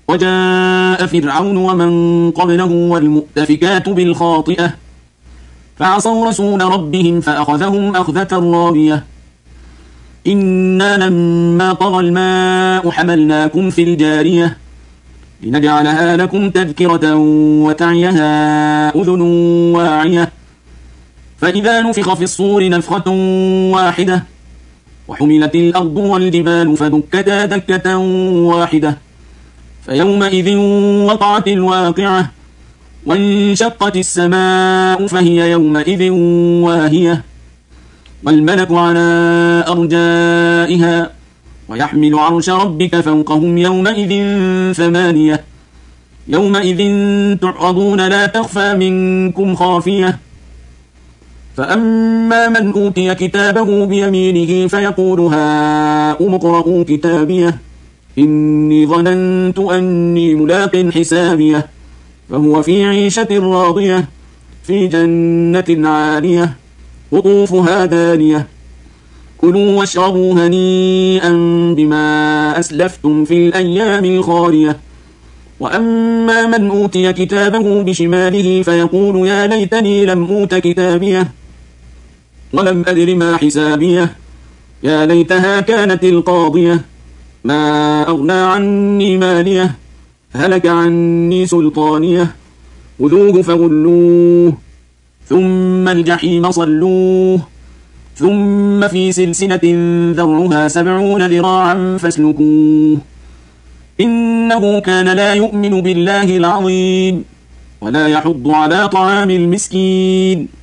وجاء فرعون ومن قبله والمؤتفكات بالخاطئة فعصوا رسول ربهم فأخذهم أخذة رابية إنا لما طغى الماء حملناكم في الجارية لنجعلها لكم تذكرة وتعيها أذن واعية فإذا نفخ في الصور نفخة واحدة وحملت الأرض والجبال فدكتا دكة واحدة فيومئذ وقعت الواقعة وانشقت السماء فهي يومئذ واهية والملك على أرجائها ويحمل عرش ربك فوقهم يومئذ ثمانية يومئذ تعرضون لا تخفى منكم خافية فأما من أوتي كتابه بيمينه فيقول هاؤم اقرءوا كتابيه إني ظننت أني ملاق حسابيه فهو في عيشة راضية في جنة عالية قطوفها دانية كلوا واشربوا هنيئا بما أسلفتم في الأيام الخالية وأما من أوتي كتابه بشماله فيقول يا ليتني لم أوت كتابيه ولم أدر ما حسابيه يا ليتها كانت القاضية ما أغنى عني ماليه هلك عني سلطانيه خذوه فغلوه ثم الجحيم صلوه ثم في سلسلة ذرعها 70 ذراعا فاسلكوه إنه كان لا يؤمن بالله العظيم ولا يحض على طعام المسكين